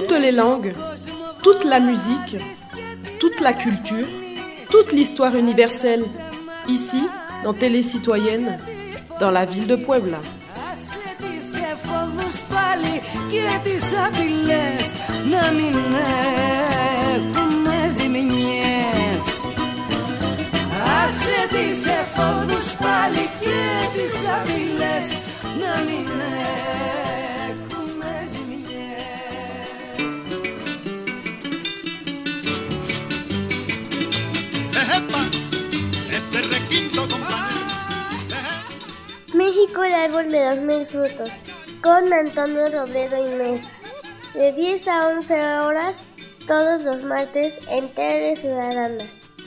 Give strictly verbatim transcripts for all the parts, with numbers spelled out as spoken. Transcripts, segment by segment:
toutes les langues, toute la musique, toute la culture, toute l'histoire universelle, ici, dans Télé Citoyenne, dans la ville de Puebla. México, el árbol de los mil frutos, con Antonio Robledo y Mesa, de diez a once horas, todos los martes en Tele Ciudadana.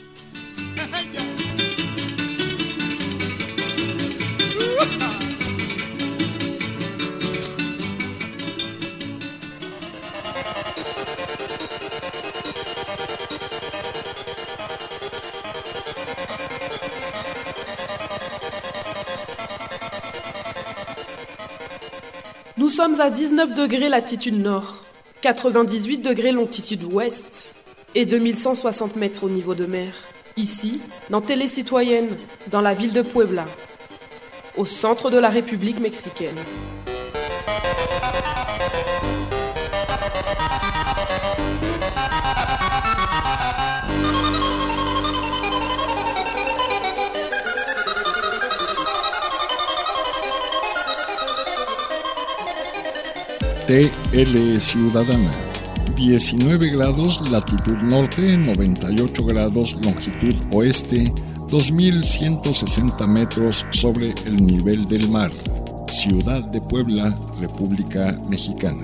Nous sommes à dix-neuf degrés latitude nord, quatre-vingt-dix-huit degrés longitude ouest et deux mille cent soixante mètres au niveau de mer. Ici, dans Télé Citoyenne, dans la ville de Puebla, au centre de la République mexicaine. Tele Ciudadana, diecinueve grados latitud norte, noventa y ocho grados longitud oeste, dos mil ciento sesenta metros sobre el nivel del mar. Ciudad de Puebla, República Mexicana.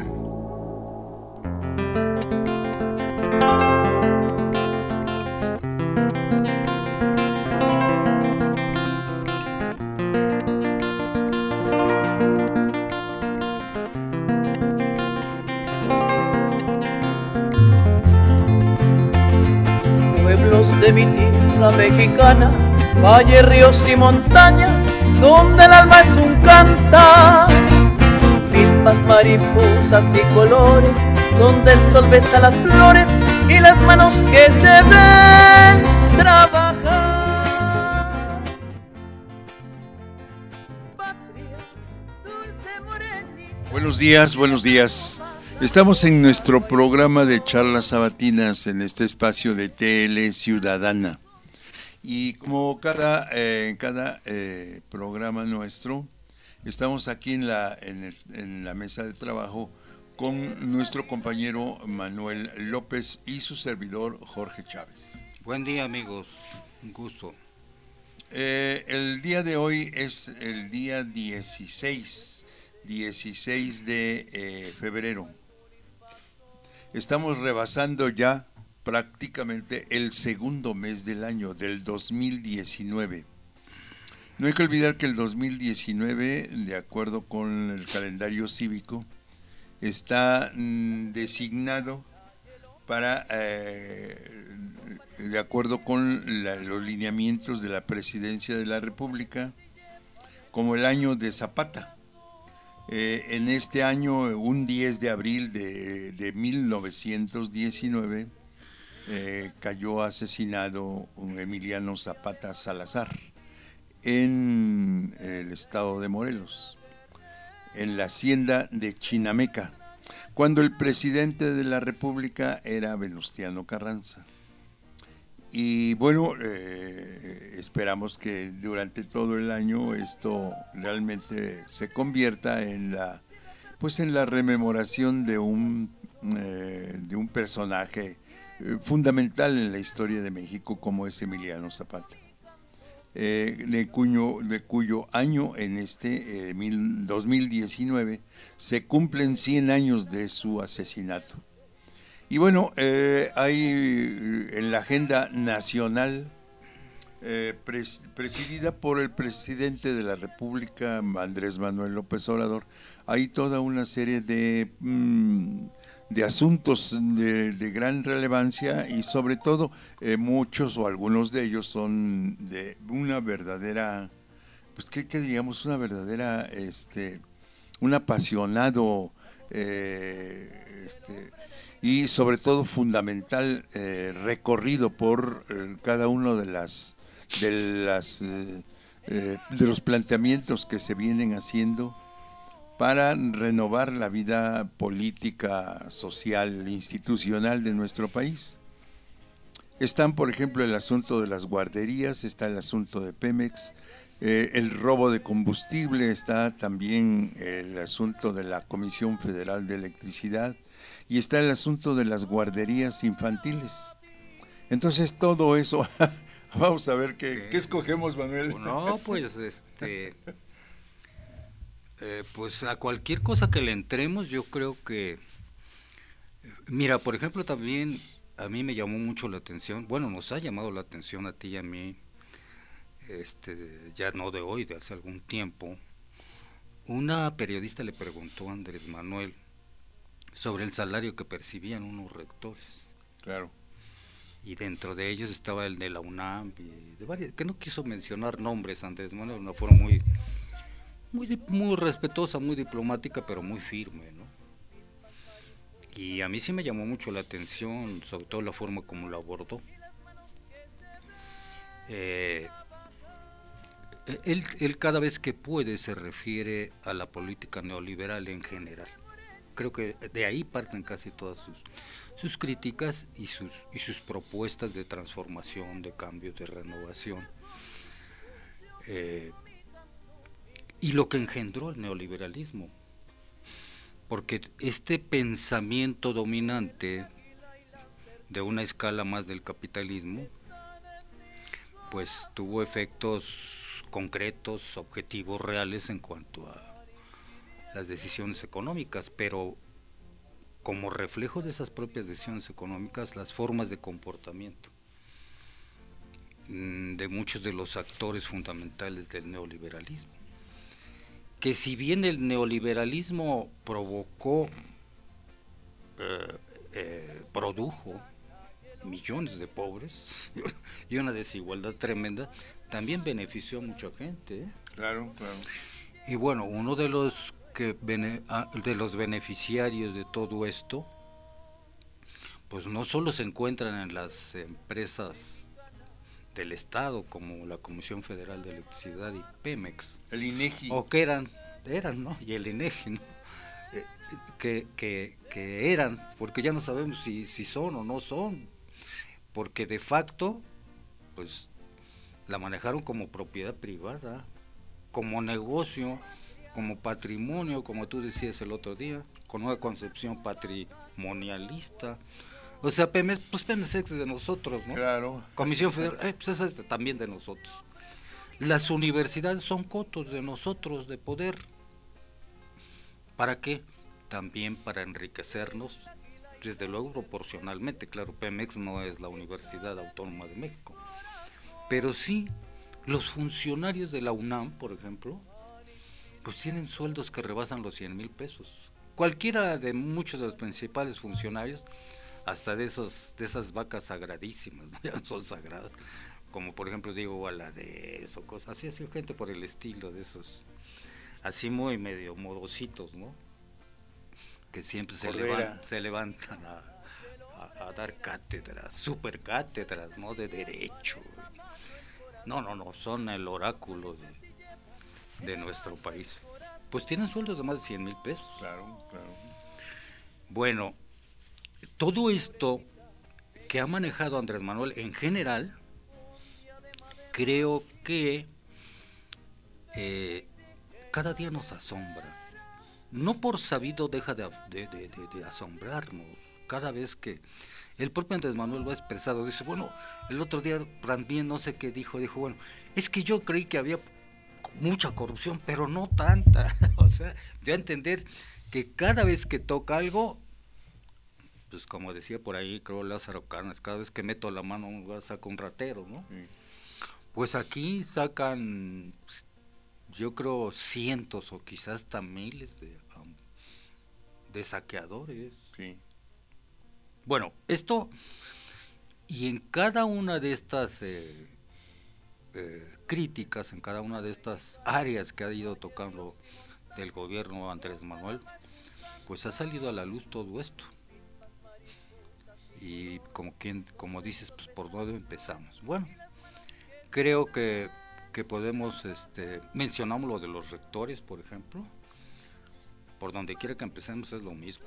De mi tierra mexicana, valles, ríos y montañas, donde el alma es un cantar, milpas, mariposas y colores, donde el sol besa las flores y las manos que se ven trabajar. Patria, dulce morenita. Buenos días, buenos días. Estamos en nuestro programa de charlas sabatinas en este espacio de Tele Ciudadana. Y como cada, eh, cada eh, programa nuestro, estamos aquí en la, en, el, en la mesa de trabajo con nuestro compañero Manuel López y su servidor Jorge Chávez. Buen día, amigos, un gusto. Eh, el día de hoy es el día dieciséis, dieciséis de eh, febrero. Estamos rebasando ya prácticamente el segundo mes del año, del dos mil diecinueve. No hay que olvidar que el dos mil diecinueve, de acuerdo con el calendario cívico, está mm, designado para, eh, de acuerdo con la, los lineamientos de la Presidencia de la República, como el año de Zapata. Eh, en este año, un diez de abril de, de mil novecientos diecinueve, eh, cayó asesinado un Emiliano Zapata Salazar en el estado de Morelos, en la hacienda de Chinameca, cuando el presidente de la República era Venustiano Carranza. Y bueno, eh, esperamos que durante todo el año esto realmente se convierta en la, pues en la rememoración de un, eh, de un personaje eh, fundamental en la historia de México como es Emiliano Zapata, eh, de, cuyo, de cuyo año en este eh, mil, dos mil diecinueve se cumplen cien años de su asesinato. Y bueno, eh, hay en la agenda nacional, eh, pres, presidida por el presidente de la República, Andrés Manuel López Obrador, hay toda una serie de, mm, de asuntos de, de gran relevancia y sobre todo eh, muchos o algunos de ellos son de una verdadera, pues que, que digamos, una verdadera, este, un apasionado eh, este, y sobre todo fundamental eh, recorrido por eh, cada uno de las de las eh, eh, de los planteamientos que se vienen haciendo para renovar la vida política, social, institucional de nuestro país. Están, por ejemplo, el asunto de las guarderías, está el asunto de Pemex, eh, el robo de combustible, está también el asunto de la Comisión Federal de Electricidad y está el asunto de las guarderías infantiles. Entonces todo eso, vamos a ver qué, qué escogemos, Manuel. No, pues este, eh, pues a cualquier cosa que le entremos, yo creo que, mira, por ejemplo, también a mí me llamó mucho la atención, bueno, nos ha llamado la atención a ti y a mí, este, ya no de hoy, de hace algún tiempo. Una periodista le preguntó a Andrés Manuel sobre el salario que percibían unos rectores. Claro. Y dentro de ellos estaba el de la UNAM, y de varios, que no quiso mencionar nombres Andrés Manuel, de una forma muy, muy, muy respetuosa, muy diplomática, pero muy firme, ¿no? Y a mí sí me llamó mucho la atención, sobre todo la forma como lo abordó. Eh, él, él cada vez que puede se refiere a la política neoliberal en general. Creo que de ahí parten casi todas sus, sus críticas y sus, y sus propuestas de transformación, de cambio, de renovación. Eh, y lo que engendró el neoliberalismo. Porque este pensamiento dominante de una escala más del capitalismo, pues tuvo efectos concretos, objetivos reales en cuanto a las decisiones económicas, pero como reflejo de esas propias decisiones económicas, las formas de comportamiento de muchos de los actores fundamentales del neoliberalismo. Que si bien el neoliberalismo provocó, eh, eh, produjo millones de pobres y una desigualdad tremenda, también benefició a mucha gente, ¿eh? Claro, claro. Y bueno, uno de los que bene, de los beneficiarios de todo esto, pues no solo se encuentran en las empresas del Estado, como la Comisión Federal de Electricidad y Pemex, el INEGI, o que eran, eran, ¿no? Y el INEGI, ¿no? Eh, que, que, que eran, porque ya no sabemos si, si son o no son, porque de facto, pues, la manejaron como propiedad privada, como negocio, como patrimonio, como tú decías el otro día, con una concepción patrimonialista. O sea, Pemex, pues Pemex es de nosotros, ¿no? Claro. Comisión Federal, eh, pues esa es de, también de nosotros. Las universidades son cotos de nosotros, de poder. ¿Para qué? También para enriquecernos, desde luego proporcionalmente. Claro, Pemex no es la Universidad Autónoma de México. Pero sí, los funcionarios de la UNAM, por ejemplo, pues tienen sueldos que rebasan los cien mil pesos. Cualquiera de muchos de los principales funcionarios, hasta de esos de esas vacas sagradísimas, ¿no? Ya no son sagradas, como por ejemplo Diego Valadez o cosas así, así gente por el estilo de esos, así muy medio modositos, ¿no? Que siempre se, levan, se levantan a, a, a dar cátedras, super cátedras, ¿no? De derecho. No, no, no, son el oráculo de, de nuestro país. Pues tienen sueldos de más de cien mil pesos. Claro, claro. Bueno, todo esto que ha manejado Andrés Manuel en general, creo que eh, cada día nos asombra. No por sabido deja de, de, de, de, de asombrarnos. Cada vez que el propio Andrés Manuel lo ha expresado, dice, bueno, el otro día también no sé qué dijo, dijo, bueno, es que yo creí que había mucha corrupción, pero no tanta. O sea, dio a entender que cada vez que toca algo, pues como decía por ahí, creo Lázaro Cárdenas, cada vez que meto la mano un lugar saco un ratero, ¿no? Sí. Pues aquí sacan, yo creo, cientos o quizás hasta miles de, um, de saqueadores. Sí. Bueno, esto, y en cada una de estas eh, eh, críticas, en cada una de estas áreas que ha ido tocando del gobierno Andrés Manuel, pues ha salido a la luz todo esto. Y como quien, como dices, pues por dónde empezamos. Bueno, creo que, que podemos, este, mencionamos lo de los rectores, por ejemplo. Por donde quiera que empecemos es lo mismo.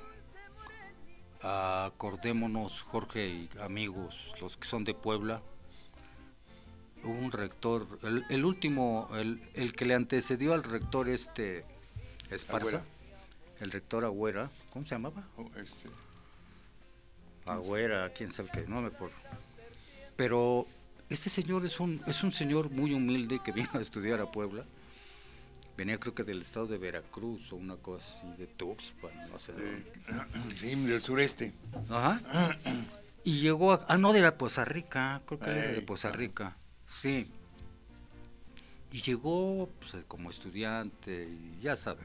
Acordémonos, Jorge y amigos, los que son de Puebla, hubo un rector, el, el último, el, el que le antecedió al rector este Esparza, Agüera. El rector Agüera, ¿cómo se llamaba? Oh, este. Agüera, quién sabe qué, no me acuerdo. Pero este señor es un, es un señor muy humilde que vino a estudiar a Puebla. Venía creo que del estado de Veracruz o una cosa así, de Tuxpan, no sé. De, sí, del sureste. Ajá. Y llegó a, ah, no, de la Poza Rica, creo que Ay, era de Poza Rica, sí. Y llegó pues, como estudiante, y ya saben,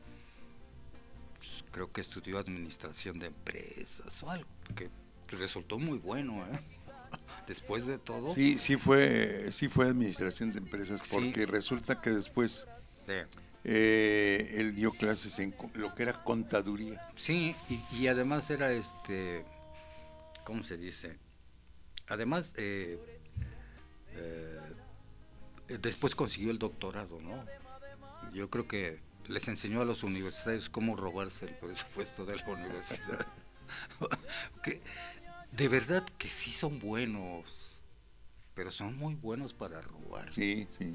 pues, creo que estudió administración de empresas o algo, que resultó muy bueno, ¿eh? Después de todo. Sí, sí fue, sí fue administración de empresas, porque sí. Resulta que después eh, él dio clases en lo que era contaduría. Sí, y, y además era este, ¿cómo se dice? Además, eh, eh, después consiguió el doctorado, ¿no? Yo creo que les enseñó a los universitarios cómo robarse el presupuesto de la universidad. que, de verdad que sí son buenos, pero son muy buenos para robar. Sí, sí.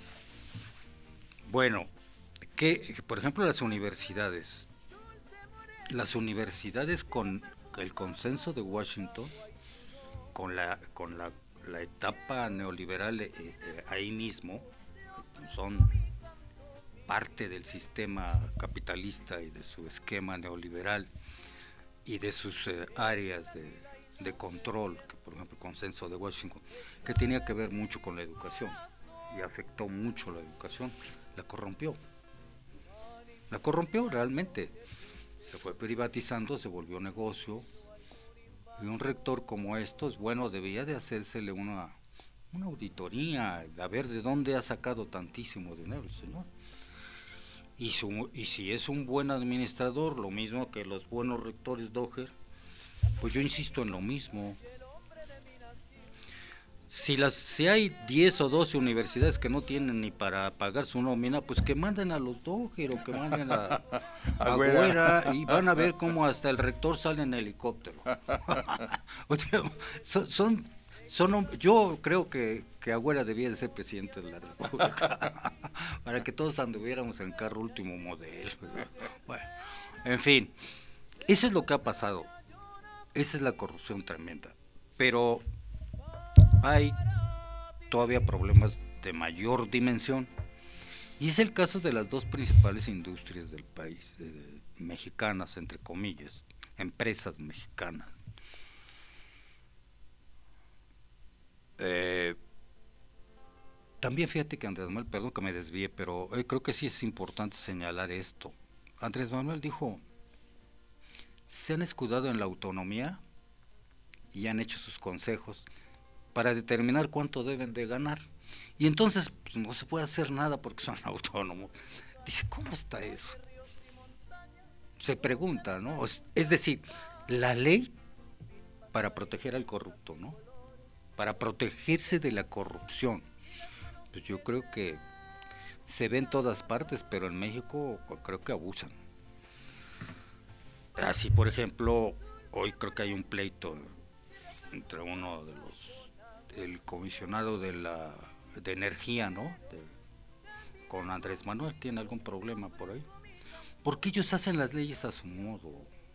Bueno, que por ejemplo las universidades, las universidades con el consenso de Washington, con la con la, la etapa neoliberal eh, eh, ahí mismo, son parte del sistema capitalista y de su esquema neoliberal y de sus eh, áreas de, de control, que por ejemplo el consenso de Washington, que tenía que ver mucho con la educación y afectó mucho la educación, la corrompió. La corrompió realmente. Se fue privatizando, se volvió negocio. Y un rector como estos, bueno, debía de hacérsele una, una auditoría, a ver de dónde ha sacado tantísimo dinero el señor. Y, su, y si es un buen administrador, lo mismo que los buenos rectores Doher, pues yo insisto en lo mismo. Si, las, si hay diez o doce universidades que no tienen ni para pagar su nómina, pues que manden a los Doher o que manden a, a Agüera, y van a ver cómo hasta el rector sale en helicóptero. O sea, son, son, son, yo creo que, que Agüera debía de ser presidente de la República para que todos anduviéramos en carro último modelo. Bueno, en fin, eso es lo que ha pasado. Esa es la corrupción tremenda. Pero hay todavía problemas de mayor dimensión, y es el caso de las dos principales industrias del país, eh, mexicanas, entre comillas, empresas mexicanas. Eh, también fíjate que Andrés Manuel, perdón que me desvíe, pero eh, creo que sí es importante señalar esto. Andrés Manuel dijo, se han escudado en la autonomía y han hecho sus consejos para determinar cuánto deben de ganar, y entonces pues, no se puede hacer nada porque son autónomos. Dice, ¿cómo está eso? Se pregunta, ¿no? Es decir, la ley para proteger al corrupto, ¿no? Para protegerse de la corrupción. Pues yo creo que se ve en todas partes, pero en México creo que abusan. Así, por ejemplo, hoy creo que hay un pleito entre uno de los, el comisionado de la de energía, ¿no? De, con Andrés Manuel, tiene algún problema por ahí. Porque ellos hacen las leyes a su modo.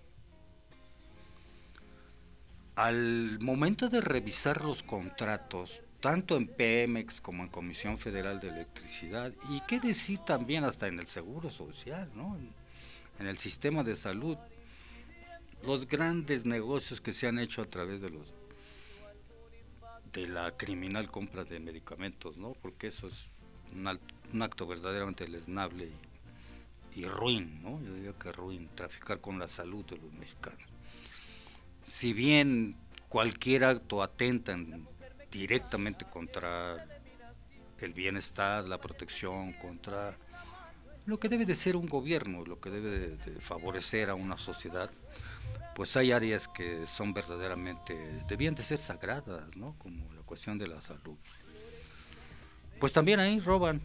Al momento de revisar los contratos, tanto en Pemex como en Comisión Federal de Electricidad, y qué decir también hasta en el Seguro Social, ¿no? En, en el sistema de salud, los grandes negocios que se han hecho a través de los de la criminal compra de medicamentos, ¿no? Porque eso es un, un acto verdaderamente lesnable y, y ruin, ¿no? Yo diría que ruin, traficar con la salud de los mexicanos. Si bien cualquier acto atenta en, directamente contra el bienestar, la protección, contra lo que debe de ser un gobierno, lo que debe de, de favorecer a una sociedad, pues hay áreas que son verdaderamente, debían de ser sagradas, ¿no? Como la cuestión de la salud. Pues también ahí roban.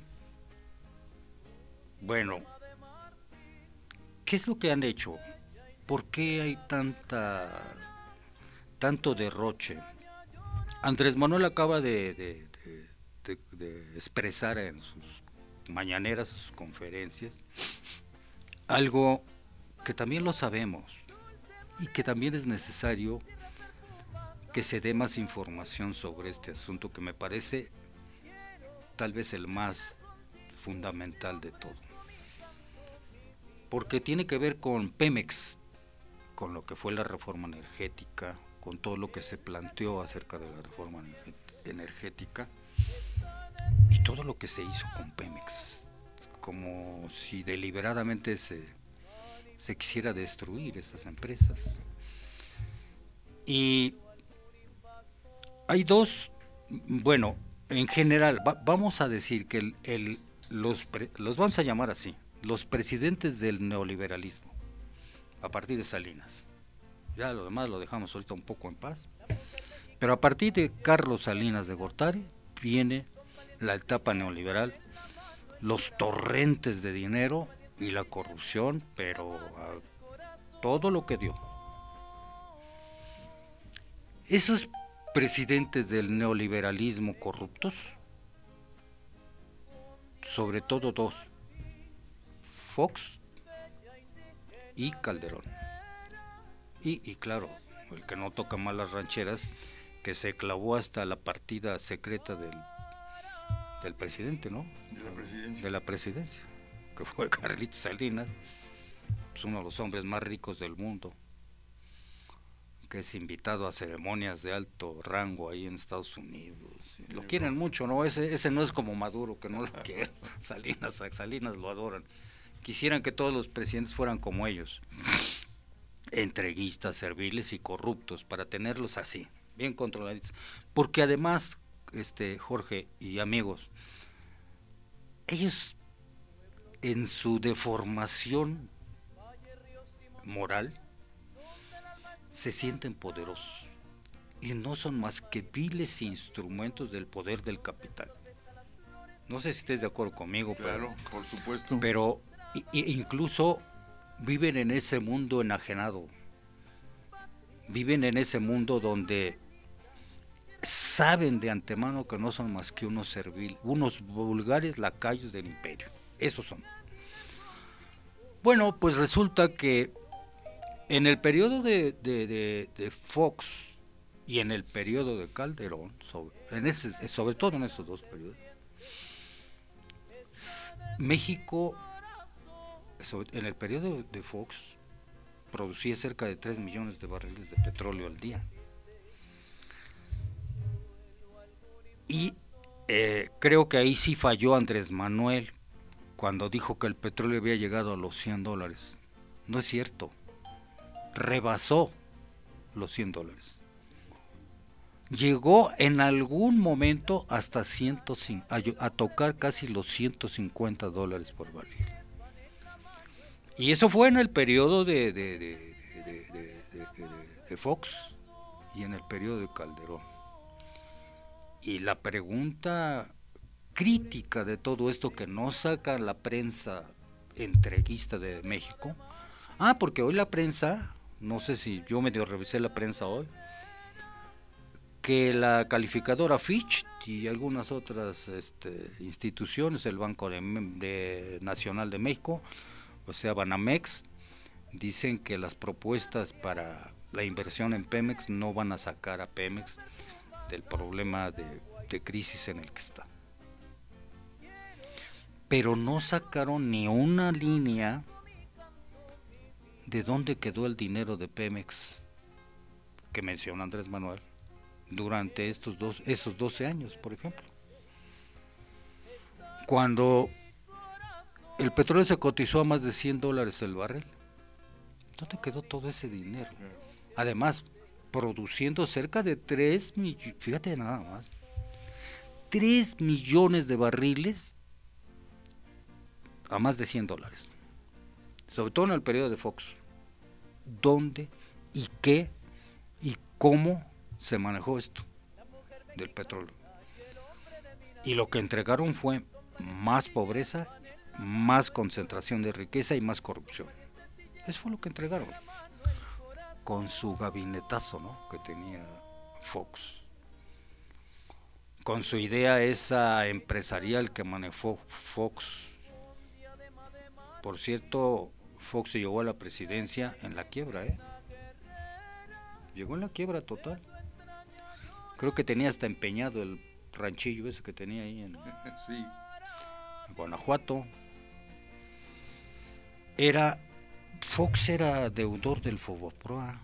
Bueno, ¿qué es lo que han hecho? ¿Por qué hay tanta, tanto derroche? Andrés Manuel acaba de, de, de, de, de expresar en sus mañaneras, sus conferencias, algo que también lo sabemos y que también es necesario que se dé más información sobre este asunto, que me parece tal vez el más fundamental de todo, porque tiene que ver con Pemex, con lo que fue la reforma energética, con todo lo que se planteó acerca de la reforma energética y todo lo que se hizo con Pemex, como si deliberadamente se, se quisiera destruir esas empresas. Y hay dos, bueno, en general, va, vamos a decir que el, el, los, pre, los vamos a llamar así, los presidentes del neoliberalismo, a partir de Salinas. Ya lo demás lo dejamos ahorita un poco en paz. Pero a partir de Carlos Salinas de Gortari viene la etapa neoliberal, los torrentes de dinero y la corrupción, pero a todo lo que dio. Esos presidentes del neoliberalismo corruptos, sobre todo dos, Fox y Calderón. Y, y claro, el que no toca más las rancheras, que se clavó hasta la partida secreta del, del presidente, ¿no? De la presidencia. De la presidencia, que fue Carlitos Salinas, pues uno de los hombres más ricos del mundo, que es invitado a ceremonias de alto rango ahí en Estados Unidos. Lo quieren mucho, ¿no? Ese, ese no es como Maduro, que no lo quieren. Salinas, Salinas lo adoran. Quisieran que todos los presidentes fueran como ellos, entreguistas, serviles y corruptos, para tenerlos así, bien controlados. Porque además, este Jorge y amigos, ellos en su deformación moral se sienten poderosos y no son más que viles instrumentos del poder del capital. No sé si estés de acuerdo conmigo, claro, pero, por supuesto. Pero incluso viven en ese mundo enajenado, viven en ese mundo donde saben de antemano que no son más que unos serviles, unos vulgares lacayos del imperio. Esos son. Bueno, pues resulta que en el periodo de, de, de, de Fox y en el periodo de Calderón, sobre, en ese, sobre todo en esos dos periodos, México, en el periodo de Fox, producía cerca de tres millones de barriles de petróleo al día. Y eh, creo que ahí sí falló Andrés Manuel cuando dijo que el petróleo había llegado a los cien dólares. No es cierto. Rebasó los cien dólares. Llegó en algún momento hasta ciento cinco, a, a tocar casi los ciento cincuenta dólares por barril. Y eso fue en el periodo de, de, de, de, de, de, de, de Fox y en el periodo de Calderón. Y la pregunta crítica de todo esto que no saca la prensa entreguista de México, ah, porque hoy la prensa, no sé si yo medio revisé la prensa hoy, que la calificadora Fitch y algunas otras este, instituciones, el Banco de, de Nacional de México, o sea Banamex, dicen que las propuestas para la inversión en Pemex no van a sacar a Pemex del problema de, de crisis en el que está. Pero no sacaron ni una línea de dónde quedó el dinero de Pemex que menciona Andrés Manuel durante estos dos, esos doce años, por ejemplo. Cuando el petróleo se cotizó a más de cien dólares el barril, ¿dónde quedó todo ese dinero? Además, produciendo cerca de tres millones, fíjate nada más, tres millones de barriles a más de cien dólares, sobre todo en el periodo de Fox. ¿Dónde y qué y cómo se manejó esto del petróleo? Y lo que entregaron fue más pobreza, más concentración de riqueza y más corrupción. Eso fue lo que entregaron, con su gabinetazo, ¿no?, que tenía Fox, con su idea esa empresarial que manejó Fox. Por cierto, Fox llegó a la presidencia en la quiebra, ¿eh? Llegó en la quiebra total. Creo que tenía hasta empeñado el ranchillo ese que tenía ahí en, sí. en Guanajuato. Era, Fox era deudor del Fobaproa.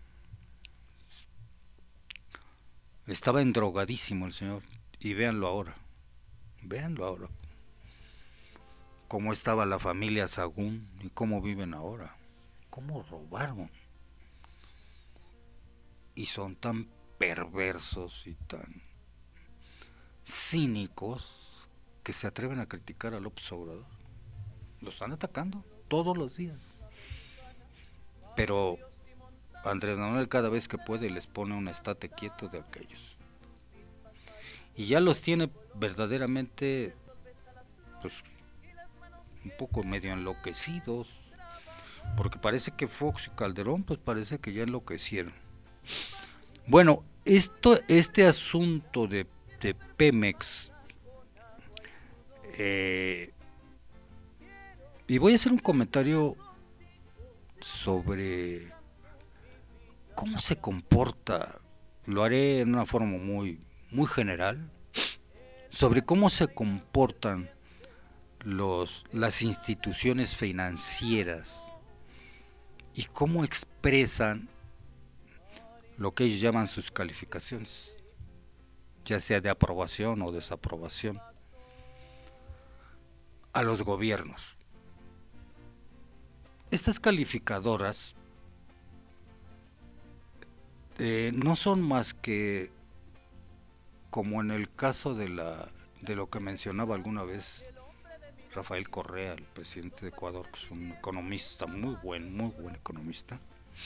Estaba endrogadísimo el señor, y véanlo ahora, véanlo ahora, cómo estaba la familia Sagún y cómo viven ahora, cómo robaron, y son tan perversos y tan cínicos que se atreven a criticar a López Obrador. Lo están atacando todos los días, pero Andrés Manuel cada vez que puede les pone un estate quieto de aquellos, y ya los tiene verdaderamente, pues, un poco medio enloquecidos, porque parece que Fox y Calderón, pues parece que ya enloquecieron. Bueno, esto, este asunto de, de Pemex, eh, y voy a hacer un comentario sobre cómo se comporta, lo haré en una forma muy, muy general, sobre cómo se comportan los, las instituciones financieras y cómo expresan lo que ellos llaman sus calificaciones, ya sea de aprobación o desaprobación, a los gobiernos. Estas calificadoras eh, no son más que, como en el caso de la de lo que mencionaba alguna vez Rafael Correa, el presidente de Ecuador, que es un economista muy buen, muy buen economista,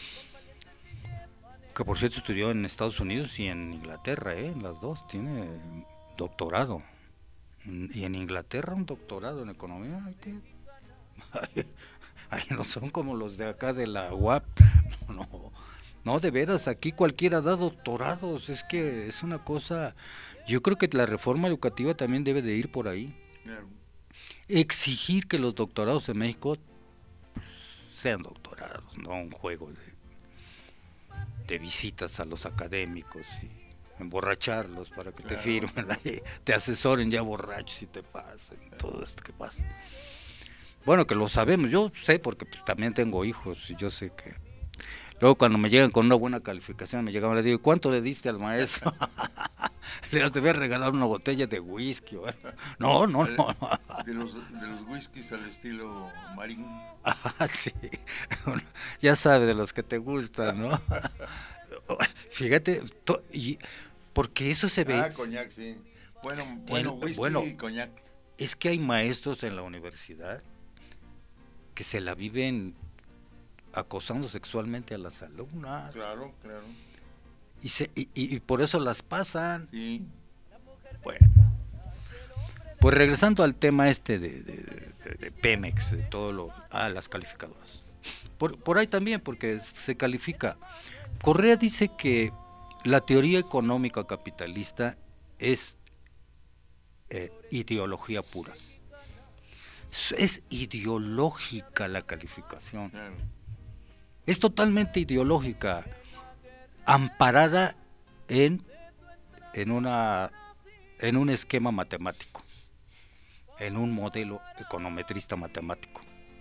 que por cierto estudió en Estados Unidos y en Inglaterra, ¿eh? En las dos, tiene doctorado, y en Inglaterra un doctorado en economía. Ay, que ay, no son como los de acá de la U A P, no, no, de veras, aquí cualquiera da doctorados, es que es una cosa, yo creo que la reforma educativa también debe de ir por ahí, claro. Exigir que los doctorados en México, pues, sean doctorados, no un juego de, de visitas a los académicos y emborracharlos para que claro. te firmen, te asesoren ya borrachos y te pasen todo esto que pasa. Bueno, que lo sabemos, yo sé porque pues, también tengo hijos y yo sé que luego cuando me llegan con una buena calificación me llegaban y le digo, ¿cuánto le diste al maestro? Le has de haber regalado una botella de whisky. ¿Verdad? No, no, no. De los, de los whiskies al estilo Marín. Ah, sí. Ya sabes, de los que te gustan, ¿no? Fíjate, to, y, porque eso se ve. Ah, coñac, sí. Bueno, bueno, el, whisky bueno, y coñac. Es que hay maestros en la universidad que se la viven acosando sexualmente a las alumnas. Claro, claro. Y, se, y, y por eso las pasan. Sí. Bueno, pues regresando al tema este de, de, de, de Pemex, de todo lo, ah, las calificadoras. Por, por ahí también, porque se califica. Correa dice que la teoría económica capitalista es eh, ideología pura. Es, es ideológica la calificación. Claro. Es totalmente ideológica, amparada en, en, una, en un esquema matemático, en un modelo econometrista matemático.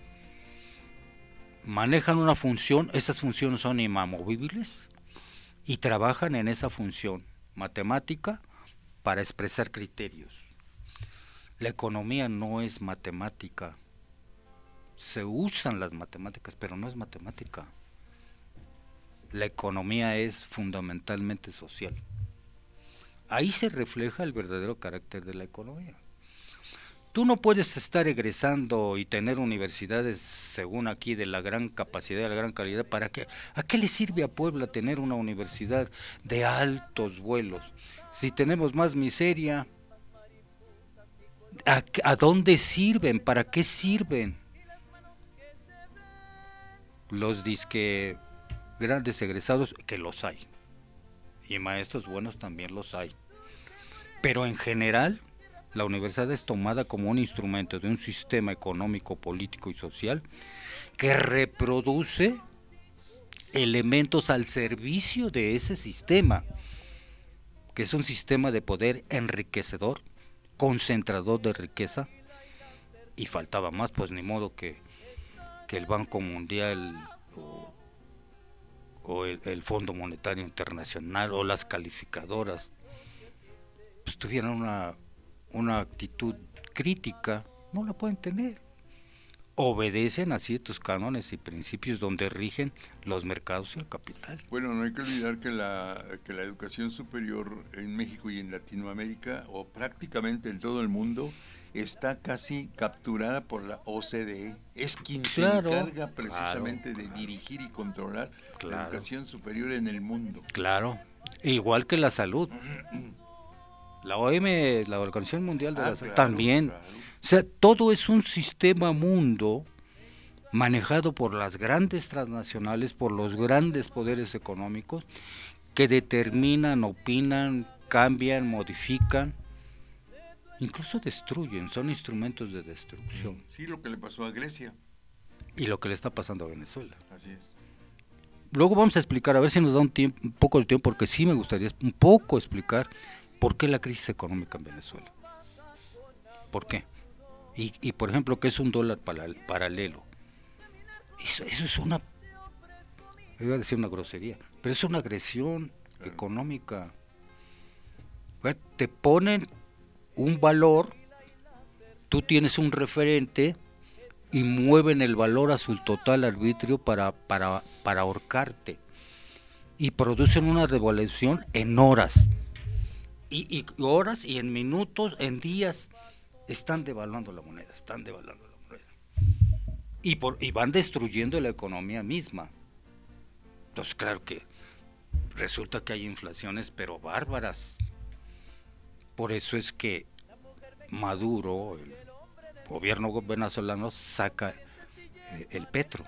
Manejan una función, esas funciones son inamovibles y trabajan en esa función matemática para expresar criterios. La economía no es matemática. Se usan las matemáticas, pero no es matemática. La economía es fundamentalmente social. Ahí se refleja el verdadero carácter de la economía. Tú no puedes estar egresando y tener universidades, según aquí, de la gran capacidad, de la gran calidad. ¿Para qué? ¿A qué le sirve a Puebla tener una universidad de altos vuelos? Si tenemos más miseria, ¿a, a dónde sirven? ¿Para qué sirven? Los disque grandes egresados, que los hay. Y maestros buenos también los hay. Pero en general, la universidad es tomada como un instrumento de un sistema económico, político y social que reproduce elementos al servicio de ese sistema, que es un sistema de poder enriquecedor, concentrador de riqueza, y faltaba más, pues ni modo que, que el Banco Mundial o, o el, el Fondo Monetario Internacional o las calificadoras pues tuvieran una una actitud crítica. No la pueden tener. Obedecen a ciertos cánones y principios donde rigen los mercados y el capital. Bueno, no hay que olvidar que la, que la educación superior en México y en Latinoamérica, o prácticamente en todo el mundo, está casi capturada por la O C D E. Es quien Claro, se encarga precisamente claro, de dirigir y controlar claro. la educación superior en el mundo. Claro, igual que la salud. La O M, la Organización Mundial de Ah, la Salud, claro, también. claro. O sea, todo es un sistema mundo manejado por las grandes transnacionales, por los grandes poderes económicos, que determinan, opinan, cambian, modifican, incluso destruyen, son instrumentos de destrucción. Sí, lo que le pasó a Grecia. Y lo que le está pasando a Venezuela. Así es. Luego vamos a explicar, a ver si nos da un, tiempo, un poco de tiempo, porque sí me gustaría un poco explicar por qué la crisis económica en Venezuela. ¿Por qué? Y, y por ejemplo, ¿qué es un dólar paralelo? Eso, eso es una, iba a decir una grosería, pero es una agresión claro. económica. Te ponen un valor, tú tienes un referente y mueven el valor a su total arbitrio para, para, para ahorcarte. Y producen una revolución en horas. Y, y horas y en minutos, en días, están devaluando la moneda, están devaluando la moneda. Y, por, y van destruyendo la economía misma. Entonces, claro que resulta que hay inflaciones, pero bárbaras. Por eso es que Maduro, el gobierno venezolano, saca eh, el petro.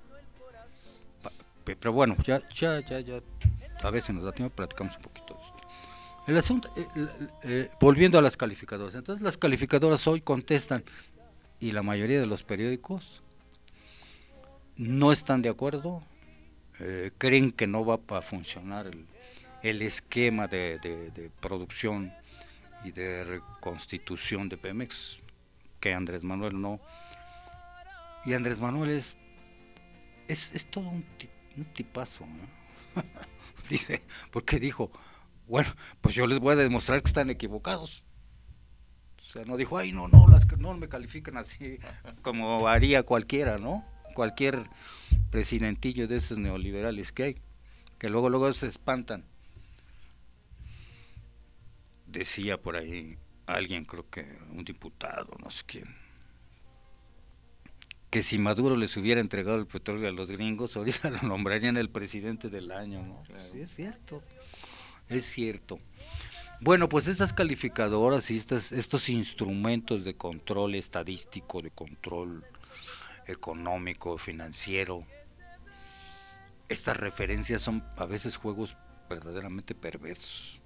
Pero bueno, ya, ya, ya, ya, a veces nos da tiempo, platicamos un poquito de esto. El asunto, eh, eh, volviendo a las calificadoras, entonces las calificadoras hoy contestan, y la mayoría de los periódicos no están de acuerdo, eh, creen que no va a funcionar el, el esquema de, de, de producción y de reconstitución de Pemex, que Andrés Manuel no, y Andrés Manuel es, es, es todo un, un tipazo, ¿no? Dice, porque dijo, bueno, pues yo les voy a demostrar que están equivocados. O sea, no dijo, ay, no, no, las no me califican así, como haría cualquiera, ¿no? Cualquier presidentillo de esos neoliberales que hay, que luego, luego se espantan. Decía por ahí alguien, creo que un diputado, no sé quién, que si Maduro les hubiera entregado el petróleo a los gringos, ahorita lo nombrarían el presidente del año, ¿no? Claro. Sí, es cierto. Es cierto. Bueno, pues estas calificadoras y estas, estos instrumentos de control estadístico, de control económico, financiero, estas referencias son a veces juegos verdaderamente perversos.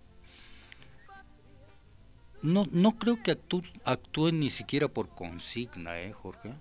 No, no creo que actú, actúen ni siquiera por consigna, ¿eh, Jorge?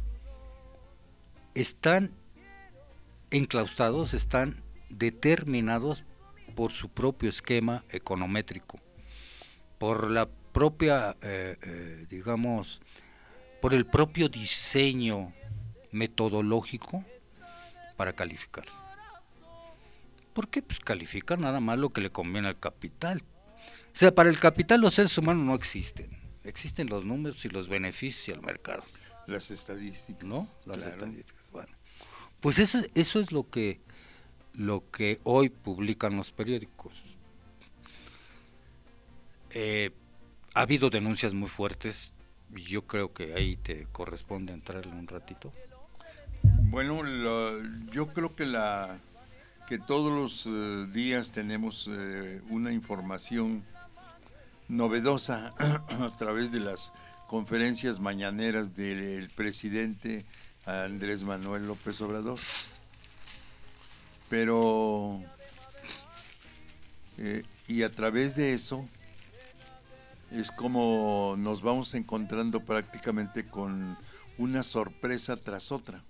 Están enclaustrados, están determinados por su propio esquema econométrico, por la propia, eh, eh, digamos, por el propio diseño metodológico para calificar. ¿Por qué? Pues calificar nada más lo que le conviene al capital. O sea, para el capital los seres humanos no existen, existen los números y los beneficios al mercado. Las estadísticas. ¿No? Las claro. estadísticas. Bueno, pues eso, eso es lo que lo que hoy publican los periódicos. Eh, ha habido denuncias muy fuertes Yo creo que ahí te corresponde entrarle un ratito. Bueno, lo, yo creo que la que todos los uh, días tenemos uh, una información novedosa a través de las conferencias mañaneras del presidente Andrés Manuel López Obrador. Pero, eh, y a través de eso, es como nos vamos encontrando prácticamente con una sorpresa tras otra.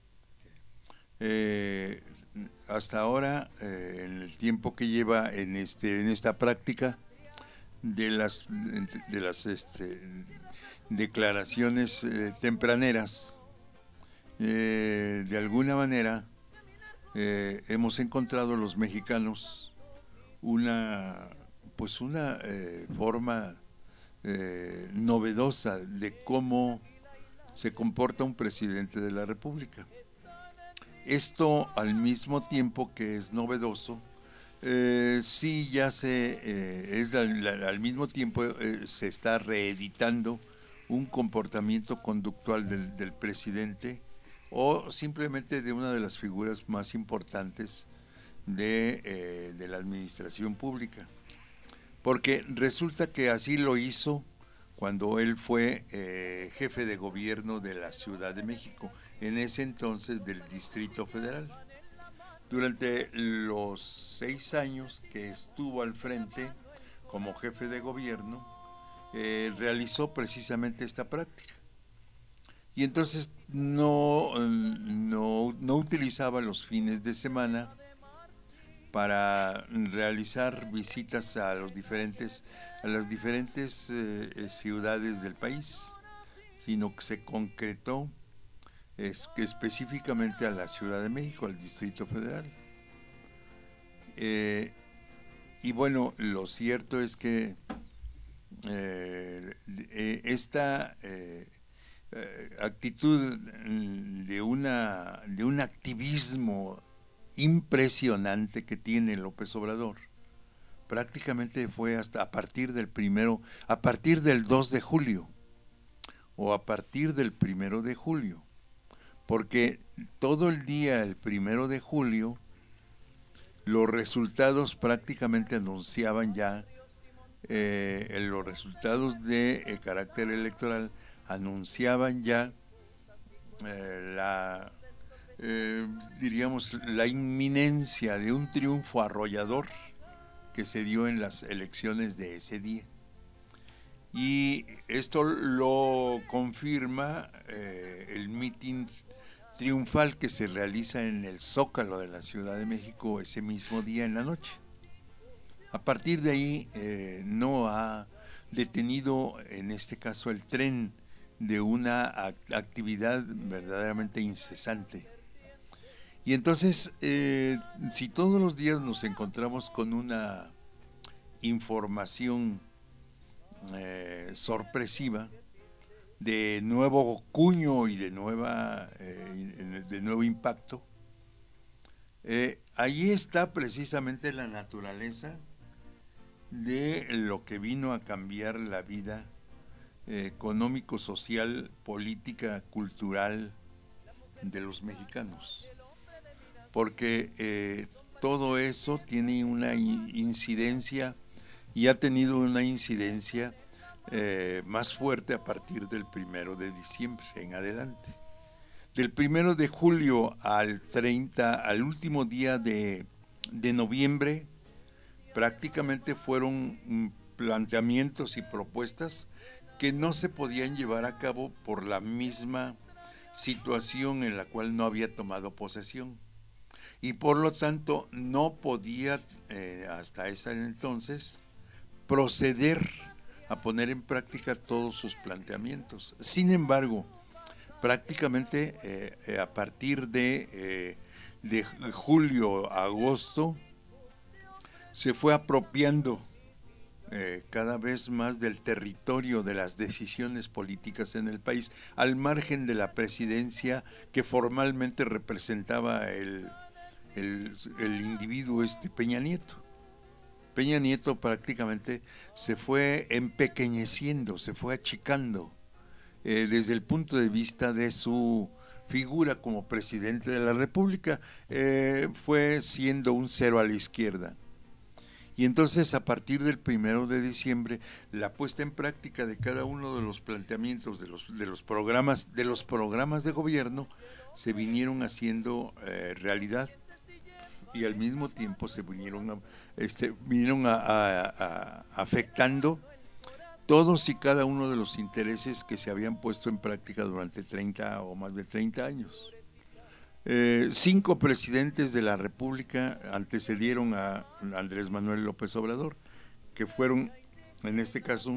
Eh, hasta ahora, eh, en el tiempo que lleva en este en esta práctica de las de las este, declaraciones eh, tempraneras, eh, de alguna manera eh, hemos encontrado los mexicanos una pues una eh, forma eh, novedosa de cómo se comporta un presidente de la República. Esto, al mismo tiempo que es novedoso, eh, sí ya se eh, es la, la, al mismo tiempo eh, se está reeditando un comportamiento conductual del, del presidente o simplemente de una de las figuras más importantes de, eh, de la administración pública, porque resulta que así lo hizo cuando él fue eh, jefe de gobierno de la Ciudad de México, en ese entonces del Distrito Federal. Durante los seis años que estuvo al frente como jefe de gobierno, eh, realizó precisamente esta práctica. Y entonces no, no, no utilizaba los fines de semana para realizar visitas a los diferentes a las diferentes eh, ciudades del país, sino que se concretó es que específicamente a la Ciudad de México, al Distrito Federal. Eh, y bueno, lo cierto es que eh, eh, esta eh, eh, actitud de una de un activismo impresionante que tiene López Obrador, prácticamente fue hasta a partir del primero, a partir del dos de julio, o a partir del primero de julio, porque todo el día, el primero de julio, los resultados prácticamente anunciaban ya, eh, los resultados de eh, carácter electoral anunciaban ya eh, la Eh, diríamos la inminencia de un triunfo arrollador que se dio en las elecciones de ese día. Y esto lo confirma eh, el mitin triunfal que se realiza en el Zócalo de la Ciudad de México ese mismo día en la noche. A partir de ahí eh, no ha detenido en este caso el tren de una actividad verdaderamente incesante. Y entonces, eh, si todos los días nos encontramos con una información eh, sorpresiva, de nuevo cuño y de, nueva, eh, de nuevo impacto, eh, ahí está precisamente la naturaleza de lo que vino a cambiar la vida eh, económico, social, política, cultural de los mexicanos. Porque eh, todo eso tiene una incidencia y ha tenido una incidencia eh, más fuerte a partir del primero de diciembre en adelante. Del primero de julio al treinta, al último día de, de noviembre, prácticamente fueron planteamientos y propuestas que no se podían llevar a cabo por la misma situación en la cual no había tomado posesión. Y por lo tanto no podía eh, hasta ese entonces proceder a poner en práctica todos sus planteamientos. Sin embargo, prácticamente eh, a partir de, eh, de julio a agosto se fue apropiando eh, cada vez más del territorio de las decisiones políticas en el país, al margen de la presidencia que formalmente representaba el El, el individuo este Peña Nieto. Peña Nieto prácticamente se fue empequeñeciendo, se fue achicando eh, desde el punto de vista de su figura como presidente de la República, eh, fue siendo un cero a la izquierda. Y entonces, a partir del primero de diciembre, la puesta en práctica de cada uno de los planteamientos de los de los programas de los programas de gobierno se vinieron haciendo eh, realidad, y al mismo tiempo se vinieron a, este vinieron a, a, a, afectando todos y cada uno de los intereses que se habían puesto en práctica durante treinta o más de treinta años. Eh, cinco presidentes de la República antecedieron a Andrés Manuel López Obrador, que fueron, en este caso,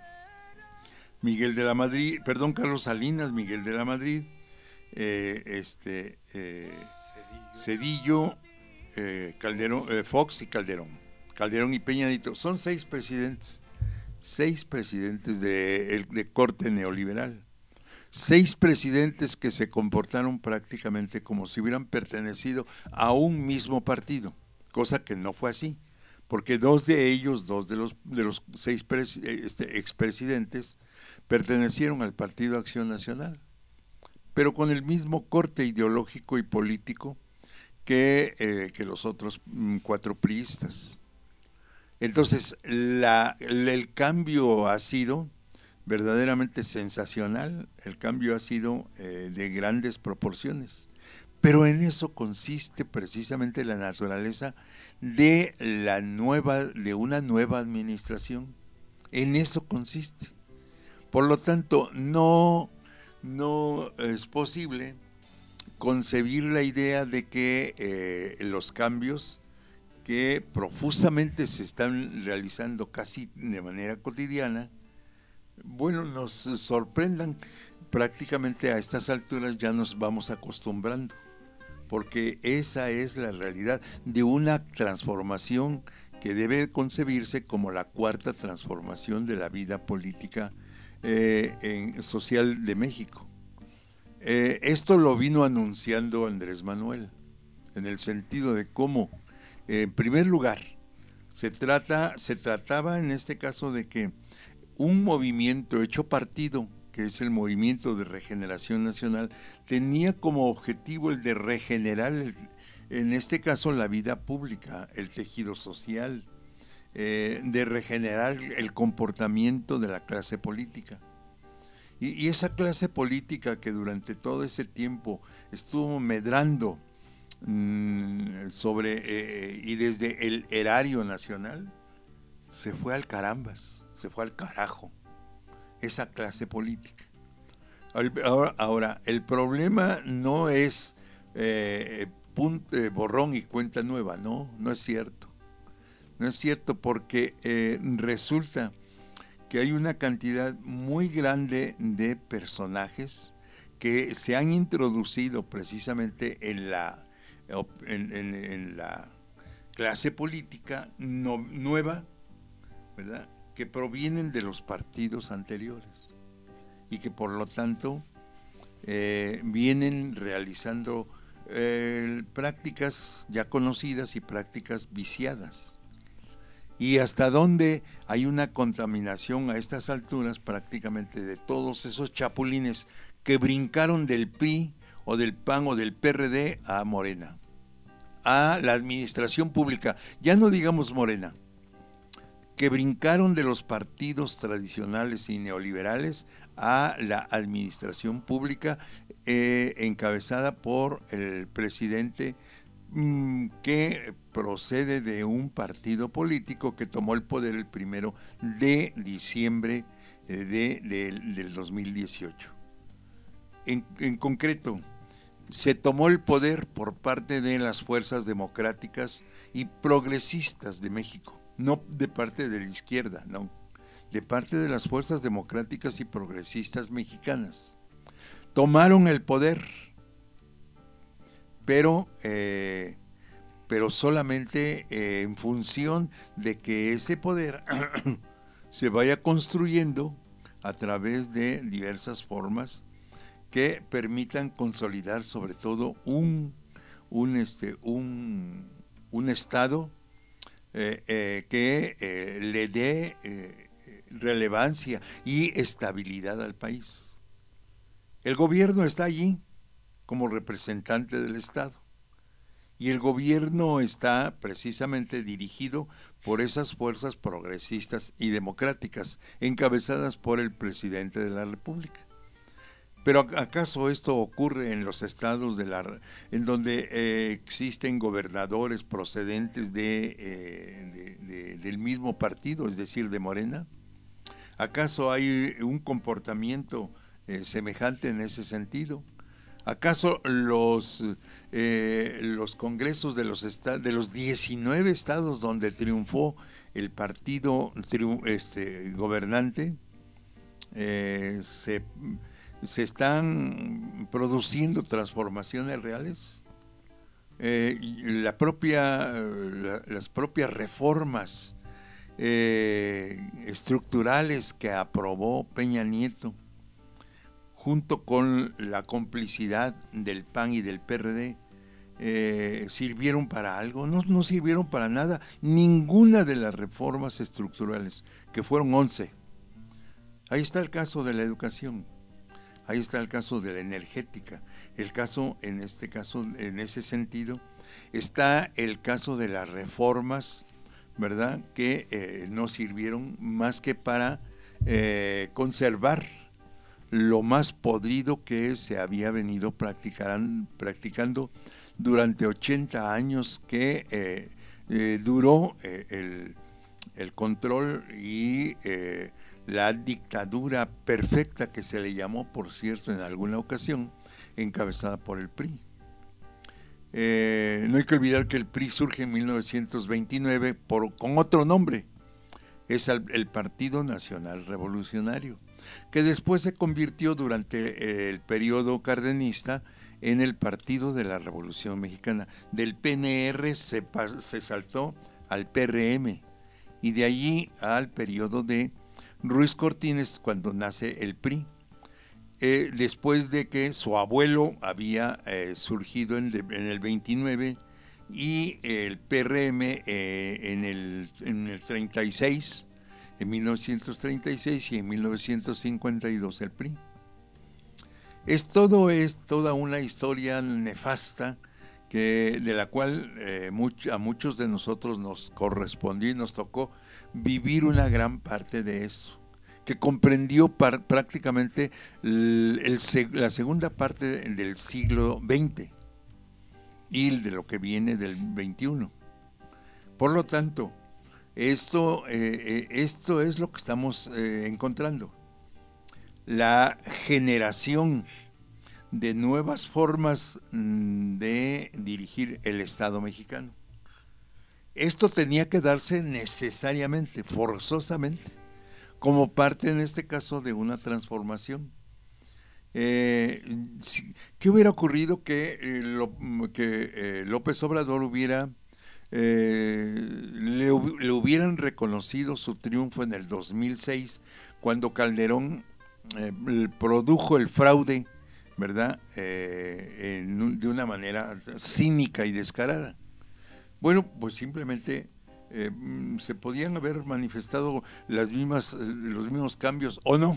Miguel de la Madrid, perdón, Carlos Salinas, Miguel de la Madrid, eh, este, eh, Zedillo, eh, Calderón, eh, Fox y Calderón, Calderón y Peña Nieto. Son seis presidentes, seis presidentes de, de corte neoliberal. Seis presidentes que se comportaron prácticamente como si hubieran pertenecido a un mismo partido, cosa que no fue así, porque dos de ellos, dos de los de los seis pres, este, expresidentes, pertenecieron al Partido Acción Nacional, pero con el mismo corte ideológico y político que, eh, que los otros mm, cuatro priistas. Entonces, la, el cambio ha sido verdaderamente sensacional, el cambio ha sido eh, de grandes proporciones, pero en eso consiste precisamente la naturaleza de la nueva, de una nueva administración, en eso consiste. Por lo tanto, no, no es posible concebir la idea de que eh, los cambios que profusamente se están realizando casi de manera cotidiana, bueno, nos sorprendan. Prácticamente a estas alturas ya nos vamos acostumbrando, porque esa es la realidad de una transformación que debe concebirse como la cuarta transformación de la vida política eh, en, social de México. Eh, esto lo vino anunciando Andrés Manuel, en el sentido de cómo, eh, en primer lugar, se trata, se trataba en este caso de que un movimiento hecho partido, que es el Movimiento de Regeneración Nacional, tenía como objetivo el de regenerar, el, en este caso, la vida pública, el tejido social, eh, de regenerar el comportamiento de la clase política. Y, y esa clase política que durante todo ese tiempo estuvo medrando mmm, sobre, eh, y desde el erario nacional, se fue al carambas. Se fue al carajo esa clase política. Ahora, ahora el problema no es eh, punt, eh, borrón y cuenta nueva, no, no es cierto. No es cierto porque eh, resulta que hay una cantidad muy grande de personajes que se han introducido precisamente en la, en, en, en la clase política no, nueva, ¿verdad?, que provienen de los partidos anteriores y que por lo tanto eh, vienen realizando eh, prácticas ya conocidas y prácticas viciadas. Y hasta dónde hay una contaminación a estas alturas prácticamente de todos esos chapulines que brincaron del P R I o del P A N o del P R D a Morena, a la administración pública, ya no digamos Morena, que brincaron de los partidos tradicionales y neoliberales a la administración pública eh, encabezada por el presidente mmm, que procede de un partido político que tomó el poder el primero de diciembre eh, de, de, del dos mil dieciocho. En, en concreto, se tomó el poder por parte de las fuerzas democráticas y progresistas de México. No de parte de la izquierda, no, de parte de las fuerzas democráticas y progresistas mexicanas. Tomaron el poder, pero, eh, pero solamente eh, en función de que ese poder se vaya construyendo a través de diversas formas que permitan consolidar sobre todo un, un, este, un, un Estado Eh, eh, que eh, le dé eh, relevancia y estabilidad al país. El gobierno está allí como representante del Estado. Y el gobierno está precisamente dirigido por esas fuerzas progresistas y democráticas, encabezadas por el presidente de la República. Pero ¿acaso esto ocurre en los estados de la, en donde eh, existen gobernadores procedentes de, eh, de, de, del mismo partido, es decir, de Morena? ¿Acaso hay un comportamiento eh, semejante en ese sentido? ¿Acaso los, eh, los congresos de los, esta, de los diecinueve estados donde triunfó el partido triun, este, gobernante eh, se, se están produciendo transformaciones reales? Eh, la propia, la, las propias reformas eh, estructurales que aprobó Peña Nieto, junto con la complicidad del P A N y del P R D, eh, ¿sirvieron para algo? No, no sirvieron para nada. Ninguna de las reformas estructurales, que fueron once. Ahí está el caso de la educación, ahí está el caso de la energética, el caso, en este caso, en ese sentido, está el caso de las reformas, ¿verdad?, que eh, no sirvieron más que para eh, conservar lo más podrido que se había venido practicando durante ochenta años que eh, eh, duró eh, el, el control y eh, la dictadura perfecta que se le llamó, por cierto, en alguna ocasión, encabezada por el P R I. Eh, no hay que olvidar que el P R I surge en mil novecientos veintinueve por, con otro nombre, es el, el Partido Nacional Revolucionario, que después se convirtió durante el periodo cardenista en el Partido de la Revolución Mexicana. Del P N R se, se saltó al P R M y de allí al periodo de Ruiz Cortines, cuando nace el P R I, eh, después de que su abuelo había eh, surgido en, de, en el veintinueve y el P R M eh, en, el, en el treinta y seis, en mil novecientos treinta y seis, y en mil novecientos cincuenta y dos el P R I. Es todo es toda una historia nefasta que de la cual eh, much, a muchos de nosotros nos correspondió y nos tocó vivir una gran parte de eso, que comprendió par, prácticamente el, el, la segunda parte del siglo veinte y de lo que viene del veintiuno. Por lo tanto, Esto, eh, esto es lo que estamos eh, encontrando. La generación de nuevas formas de dirigir el Estado mexicano. Esto tenía que darse necesariamente, forzosamente, como parte en este caso de una transformación. Eh, ¿Qué hubiera ocurrido que, eh, lo, que eh, López Obrador hubiera... Eh, le, le hubieran reconocido su triunfo en el dos mil seis, cuando Calderón eh, produjo el fraude, ¿verdad?, eh, en, de una manera cínica y descarada? Bueno, pues simplemente eh, se podían haber manifestado las mismas, los mismos cambios, ¿o no?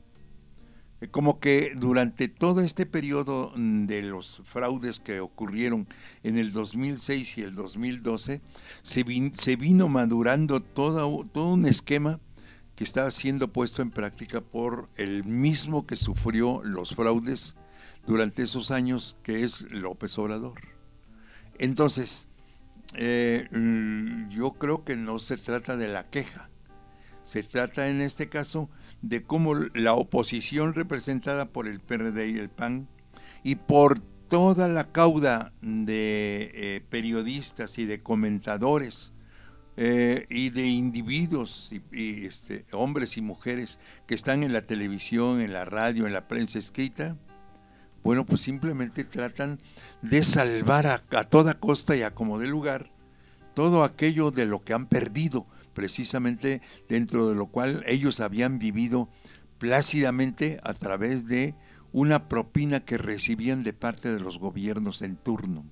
Como que durante todo este periodo de los fraudes que ocurrieron en el dos mil seis y el dos mil doce, se, vin, se vino madurando todo, todo un esquema que estaba siendo puesto en práctica por el mismo que sufrió los fraudes durante esos años, que es López Obrador. Entonces, eh, yo creo que no se trata de la queja, se trata en este caso de cómo la oposición representada por el P R D y el P A N y por toda la cauda de eh, periodistas y de comentadores eh, y de individuos, y, y, este, hombres y mujeres que están en la televisión, en la radio, en la prensa escrita, bueno, pues simplemente tratan de salvar a, a toda costa y a como de lugar todo aquello de lo que han perdido, precisamente dentro de lo cual ellos habían vivido plácidamente a través de una propina que recibían de parte de los gobiernos en turno.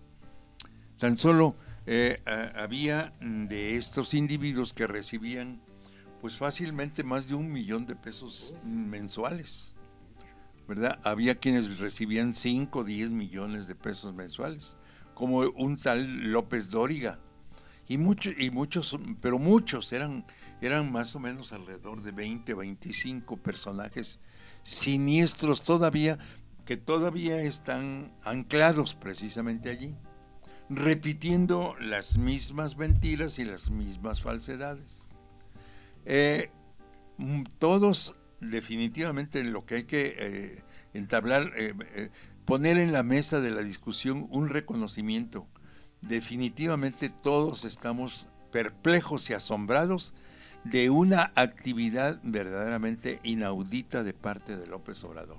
Tan solo eh, había de estos individuos que recibían pues fácilmente más de un millón de pesos mensuales. ¿verdad? Había quienes recibían cinco o diez millones de pesos mensuales, como un tal López Dóriga, y muchos, y muchos, pero muchos eran, eran más o menos alrededor de veinte, veinticinco personajes siniestros todavía, que todavía están anclados precisamente allí, repitiendo las mismas mentiras y las mismas falsedades. Eh, todos definitivamente lo que hay que eh, entablar, eh, eh, poner en la mesa de la discusión un reconocimiento. Definitivamente todos estamos perplejos y asombrados de una actividad verdaderamente inaudita de parte de López Obrador.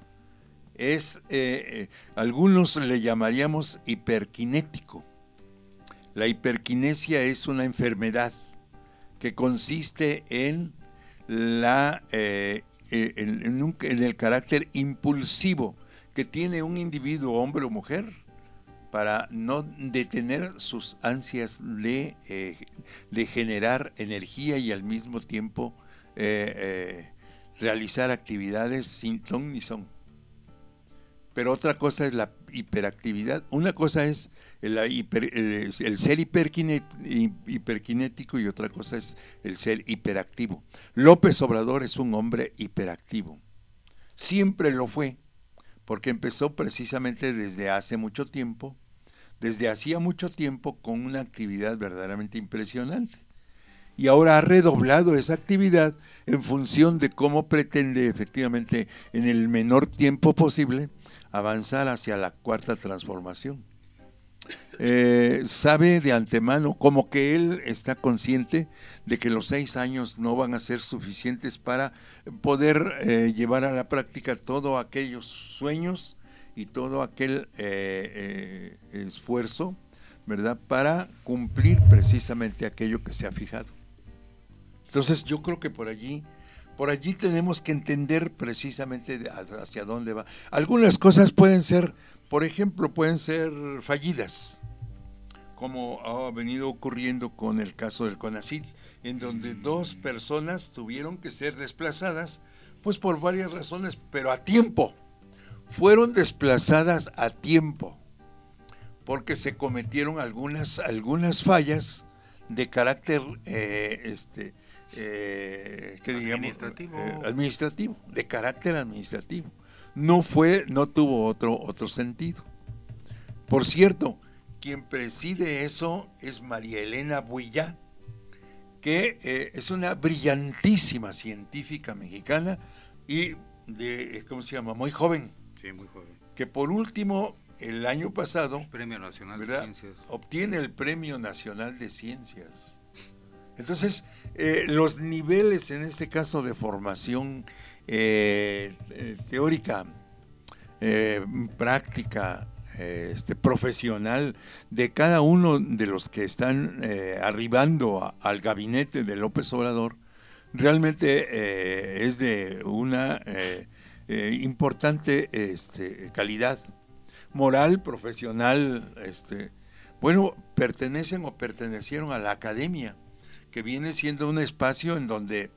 Es, eh, eh, algunos le llamaríamos hiperkinético. La hiperquinesia es una enfermedad que consiste en, la, eh, en, en, un, en el carácter impulsivo que tiene un individuo, hombre o mujer, para no detener sus ansias de, eh, de generar energía y al mismo tiempo eh, eh, realizar actividades sin ton ni son. Pero otra cosa es la hiperactividad. Una cosa es el, hiper, el, el ser hiperquinet, hiperkinético y otra cosa es el ser hiperactivo. López Obrador es un hombre hiperactivo. Siempre lo fue, porque empezó precisamente desde hace mucho tiempo, desde hacía mucho tiempo con una actividad verdaderamente impresionante. Y ahora ha redoblado esa actividad en función de cómo pretende efectivamente en el menor tiempo posible avanzar hacia la cuarta transformación. Eh, sabe de antemano, como que él está consciente de que los seis años no van a ser suficientes para poder eh, llevar a la práctica todos aquellos sueños y todo aquel eh, eh, esfuerzo, ¿verdad?, para cumplir precisamente aquello que se ha fijado. Entonces yo creo que por allí Por allí tenemos que entender precisamente hacia dónde va. Algunas cosas pueden ser, por ejemplo, pueden ser fallidas, como ha venido ocurriendo con el caso del CONACYT, en donde dos personas tuvieron que ser desplazadas, pues por varias razones, pero a tiempo. Fueron desplazadas a tiempo, porque se cometieron algunas, algunas fallas de carácter eh, este, Eh, que digamos administrativo. Eh, administrativo, de carácter administrativo. No fue, no tuvo otro, otro sentido. Por cierto, quien preside eso es María Elena Builla, que eh, es una brillantísima científica mexicana y de, ¿cómo se llama? Muy joven. Sí, muy joven. Que por último, el año pasado, Premio Nacional ¿verdad?, de Ciencias. obtiene el Premio Nacional de Ciencias. Entonces, eh, los niveles en este caso de formación eh, eh, teórica, eh, práctica, eh, este, profesional de cada uno de los que están eh, arribando a, al gabinete de López Obrador, realmente eh, es de una eh, eh, importante este, calidad moral, profesional. Este, bueno, pertenecen o pertenecieron a la academia, que viene siendo un espacio en donde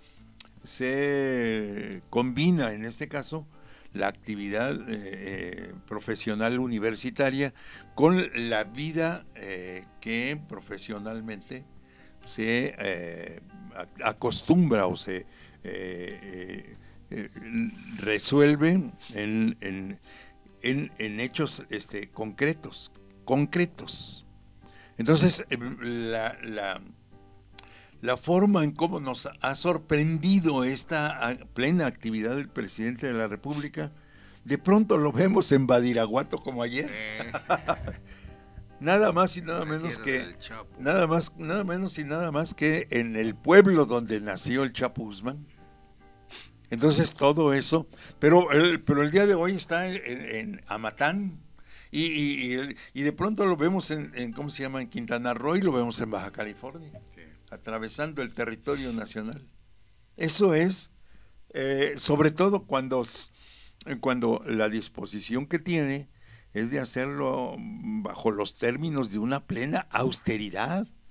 se combina, en este caso, la actividad eh, profesional universitaria con la vida eh, que profesionalmente se eh, acostumbra o se eh, eh, resuelve en, en, en, en hechos este, concretos, concretos. Entonces, la... la La forma en cómo nos ha sorprendido esta plena actividad del presidente de la República, de pronto lo vemos en Badiraguato como ayer. Eh. Nada más y nada menos que nada más, nada menos y nada más que en el pueblo donde nació el Chapo Guzmán. Entonces todo eso, pero el, pero el día de hoy está en, en Amatán y, y, y, y de pronto lo vemos en, en ¿cómo se llama?, en Quintana Roo, y lo vemos en Baja California. Sí. Atravesando el territorio nacional. Eso es, eh, sobre todo cuando, cuando la disposición que tiene es de hacerlo bajo los términos de una plena austeridad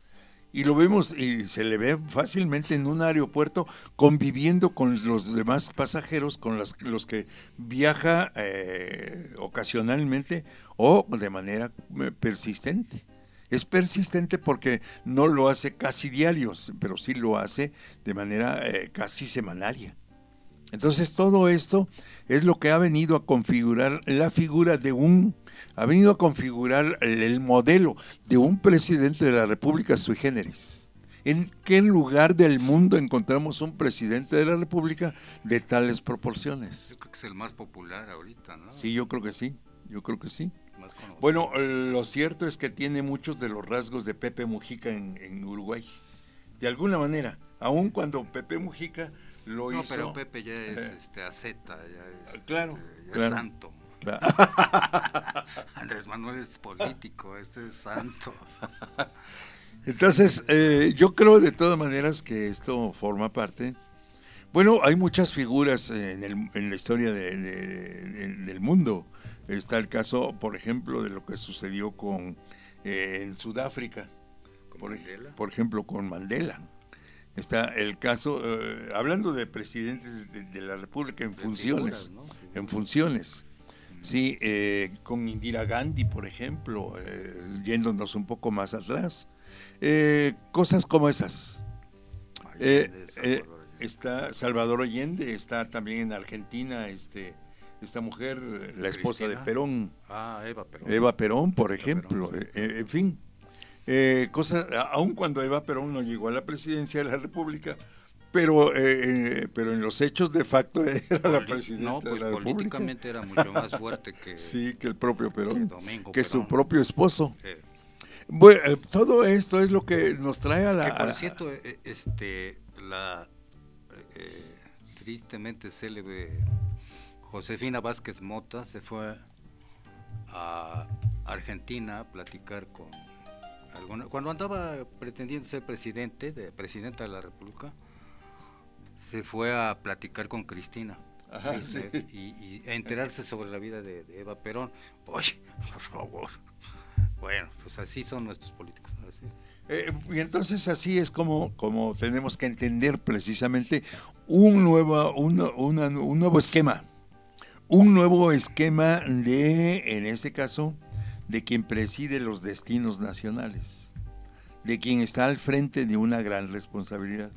Y lo vemos y se le ve fácilmente en un aeropuerto conviviendo con los demás pasajeros, con las, los que viaja eh, ocasionalmente o de manera persistente. Es persistente porque no lo hace casi diario, pero sí lo hace de manera eh, casi semanaria. Entonces todo esto es lo que ha venido a configurar la figura de un, ha venido a configurar el, el modelo de un presidente de la República sui generis. ¿En qué lugar del mundo encontramos un presidente de la República de tales proporciones? Yo creo que es el más popular ahorita, ¿no? Sí, yo creo que sí, yo creo que sí. Más conocido. Bueno, lo cierto es que tiene muchos de los rasgos de Pepe Mujica en, en Uruguay. De alguna manera, aun cuando Pepe Mujica lo no, hizo. pero Pepe ya es eh, este, aceta, ya es, claro, este, ya claro. es santo. Claro. Andrés Manuel es político, este es santo. Entonces, eh, yo creo de todas maneras que esto forma parte. Bueno, hay muchas figuras en, el, en la historia de, de, de, del mundo. Está el caso, por ejemplo, de lo que sucedió con eh, en Sudáfrica, por, por ejemplo, con Mandela. Está el caso, eh, hablando de presidentes de, de la República en de funciones, figuras, ¿no? en funciones. Sí, eh, con Indira Gandhi, por ejemplo, eh, yéndonos un poco más atrás. Eh, cosas como esas. Eh, eh, está Salvador Allende, está también en Argentina, este, esta mujer, la esposa Cristina. de Perón. Ah, Eva Perón. Eva Perón, por ejemplo. Perón. Eh, en fin. Eh, cosas, aun cuando Eva Perón no llegó a la presidencia de la República, pero eh, pero en los hechos de facto era Poli- la presidenta no, pues de la República. Políticamente era mucho más fuerte que sí, que el propio Perón, que, Domingo que Perón. su propio esposo. Eh. Bueno, eh, todo esto es lo que nos trae a la... Que por a, cierto, eh, este, la eh, tristemente célebre Josefina Vázquez Mota se fue a Argentina a platicar con alguna, cuando andaba pretendiendo ser presidente, de, presidenta de la República, se fue a platicar con Cristina. Ajá, dice, sí. y, y a enterarse sobre la vida de, de Eva Perón. Oye, por favor. Bueno, pues así son nuestros políticos. Así. Eh, y entonces así es como, como tenemos que entender precisamente un nuevo, una, una, un nuevo esquema. Un nuevo esquema de, en este caso, de quien preside los destinos nacionales, de quien está al frente de una gran responsabilidad.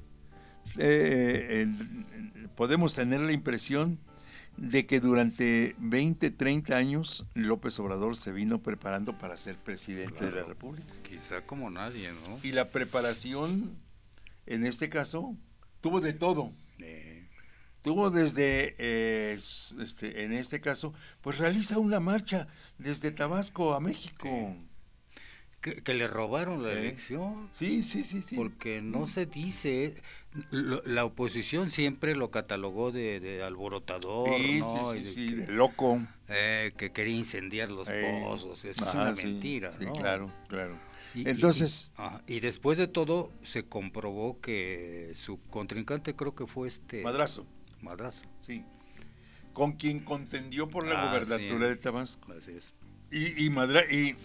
Eh, eh, podemos tener la impresión de que durante veinte, treinta años López Obrador se vino preparando para ser presidente claro, de la República. Quizá como nadie, ¿no? Y la preparación, en este caso, tuvo de todo. Eh. Tuvo desde, eh, este, en este caso, pues realiza una marcha desde Tabasco a México. Eh. Que, que le robaron la eh. elección. Sí, sí, sí, sí. Porque no se dice, lo, la oposición siempre lo catalogó de, de alborotador, sí, ¿no? Sí, sí, de, sí, que, de loco. Eh, que quería incendiar los eh. pozos, eso es ah, una sí, mentira, sí, ¿no? claro, claro. Y, Entonces... Y, ajá, y después de todo se comprobó que su contrincante creo que fue este... Madrazo. Madrazo. Sí. Con quien contendió por la ah, gobernatura sí. de Tabasco. Así es. Y, y, Madra y,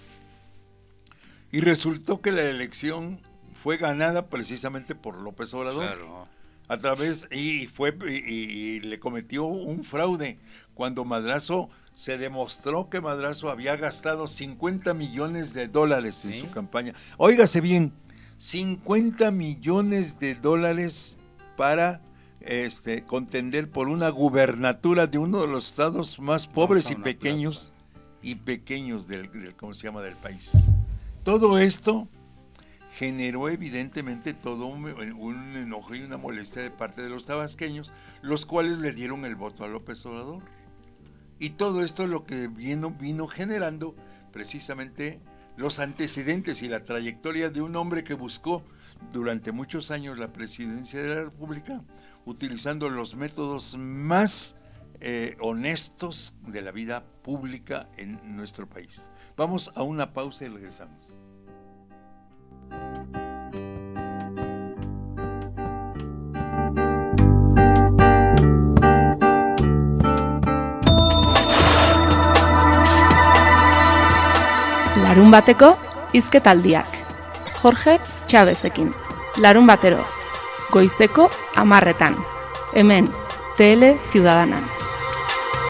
y resultó que la elección fue ganada precisamente por López Obrador. Claro. A través, y fue y, y le cometió un fraude cuando Madrazo se demostró que Madrazo había gastado cincuenta millones de dólares en ¿sí? su campaña. Óigase bien, cincuenta millones de dólares para este contender por una gubernatura de uno de los estados más pobres y pequeños plata. y pequeños del, del ¿cómo se llama? del país. Todo esto generó evidentemente todo un, un enojo y una molestia de parte de los tabasqueños, los cuales le dieron el voto a López Obrador. Y todo esto es lo que vino, vino generando precisamente los antecedentes y la trayectoria de un hombre que buscó durante muchos años la presidencia de la República, utilizando los métodos más eh, honestos de la vida pública en nuestro país. Vamos a una pausa y regresamos. Larun bateko hizketaldiak. Jorge Chavezekin. Larun batero, goizeko hamarretan. Hemen, Tele Ciudadanan.